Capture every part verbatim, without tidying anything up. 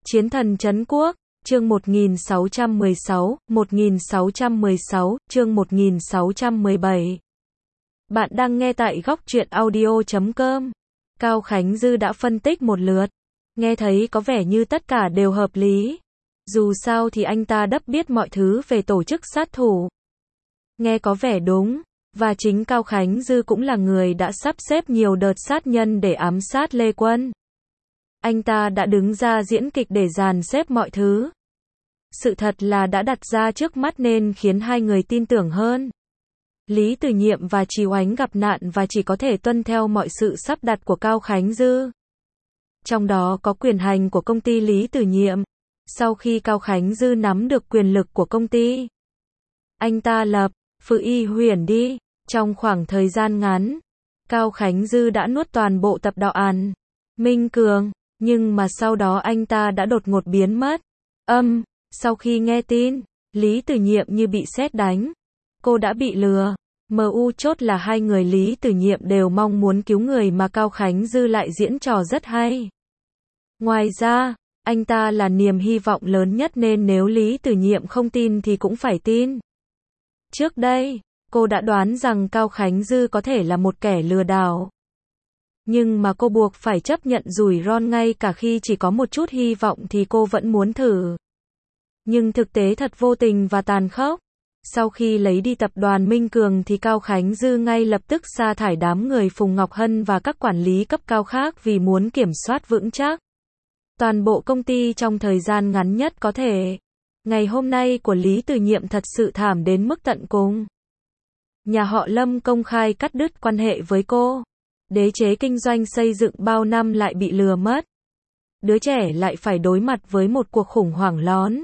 Chiến thần trấn quốc, chương một nghìn sáu trăm mười sáu, một nghìn sáu trăm mười sáu, chương một nghìn sáu trăm mười bảy. Bạn đang nghe tại góc truyện audio chấm com. Cao Khánh Dư đã phân tích một lượt. Nghe thấy có vẻ như tất cả đều hợp lý. Dù sao thì anh ta đắp biết mọi thứ về tổ chức sát thủ. Nghe có vẻ đúng. Và chính Cao Khánh Dư cũng là người đã sắp xếp nhiều đợt sát nhân để ám sát Lê Quân. Anh ta đã đứng ra diễn kịch để dàn xếp mọi thứ. Sự thật là đã đặt ra trước mắt nên khiến hai người tin tưởng hơn. Lý Từ Nhiệm và Trì Oánh gặp nạn và chỉ có thể tuân theo mọi sự sắp đặt của Cao Khánh Dư. Trong đó có quyền hành của công ty Lý Từ Nhiệm. Sau khi Cao Khánh Dư nắm được quyền lực của công ty, anh ta lập Phự Y Huyền đi. Trong khoảng thời gian ngắn, Cao Khánh Dư đã nuốt toàn bộ tập đoàn Minh Cường. Nhưng mà sau đó anh ta đã đột ngột biến mất. Âm, sau khi nghe tin, Lý Từ Nhiệm như bị sét đánh. Cô đã bị lừa. Mờ u chốt là hai người Lý Từ Nhiệm đều mong muốn cứu người mà Cao Khánh Dư lại diễn trò rất hay. Ngoài ra, anh ta là niềm hy vọng lớn nhất nên nếu Lý Từ Nhiệm không tin thì cũng phải tin. Trước đây, cô đã đoán rằng Cao Khánh Dư có thể là một kẻ lừa đảo. Nhưng mà cô buộc phải chấp nhận rủi ro ngay cả khi chỉ có một chút hy vọng thì cô vẫn muốn thử. Nhưng thực tế thật vô tình và tàn khốc. Sau khi lấy đi tập đoàn Minh Cường thì Cao Khánh Dư ngay lập tức sa thải đám người Phùng Ngọc Hân và các quản lý cấp cao khác vì muốn kiểm soát vững chắc toàn bộ công ty trong thời gian ngắn nhất có thể. Ngày hôm nay của Lý Từ Nhiệm thật sự thảm đến mức tận cùng. Nhà họ Lâm công khai cắt đứt quan hệ với cô. Đế chế kinh doanh xây dựng bao năm lại bị lừa mất. Đứa trẻ lại phải đối mặt với một cuộc khủng hoảng lớn.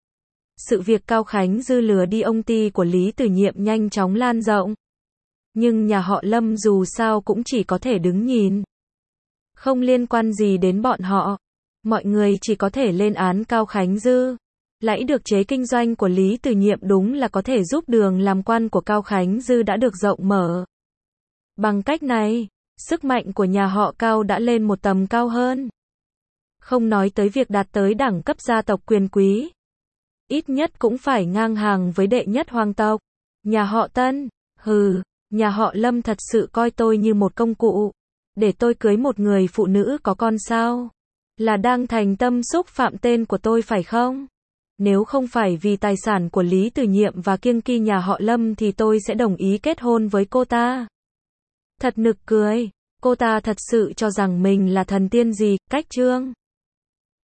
Sự việc Cao Khánh Dư lừa đi ông ty của Lý Từ Nhiệm nhanh chóng lan rộng. Nhưng nhà họ Lâm dù sao cũng chỉ có thể đứng nhìn. Không liên quan gì đến bọn họ. Mọi người chỉ có thể lên án Cao Khánh Dư. Lãi được chế kinh doanh của Lý Từ Nhiệm đúng là có thể giúp đường làm quan của Cao Khánh Dư đã được rộng mở. Bằng cách này, sức mạnh của nhà họ Cao đã lên một tầm cao hơn. Không nói tới việc đạt tới đẳng cấp gia tộc quyền quý. Ít nhất cũng phải ngang hàng với đệ nhất hoàng tộc. Nhà họ Tân, hừ, nhà họ Lâm thật sự coi tôi như một công cụ. Để tôi cưới một người phụ nữ có con sao? Là đang thành tâm xúc phạm tên của tôi phải không? Nếu không phải vì tài sản của Lý Từ Nhiệm và kiêng kỵ nhà họ Lâm thì tôi sẽ đồng ý kết hôn với cô ta. Thật nực cười, cô ta thật sự cho rằng mình là thần tiên gì, cách trương.